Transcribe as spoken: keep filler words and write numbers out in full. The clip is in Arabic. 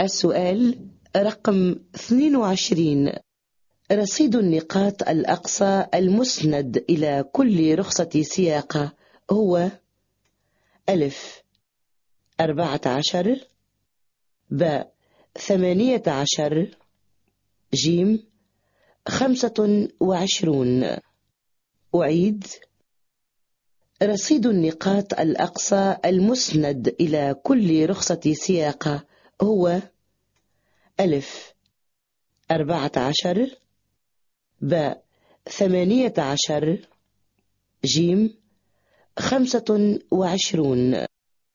السؤال رقم اثنين وعشرين. رصيد النقاط الأقصى المسند إلى كل رخصة سياقة هو: ألف أربعة عشر، ب ثمانية عشر، جيم خمسة وعشرون. أعيد: رصيد النقاط الأقصى المسند إلى كل رخصة سياقة هو: ألف أربعة عشر، ب ثمانية عشر، جيم خمسة وعشرون.